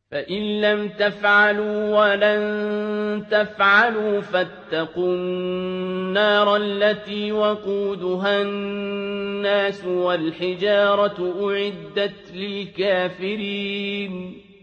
فإن لم تفعلوا ولن تفعلوا فاتقوا النار التي وقودها الناس والحجارة أعدت للكافرين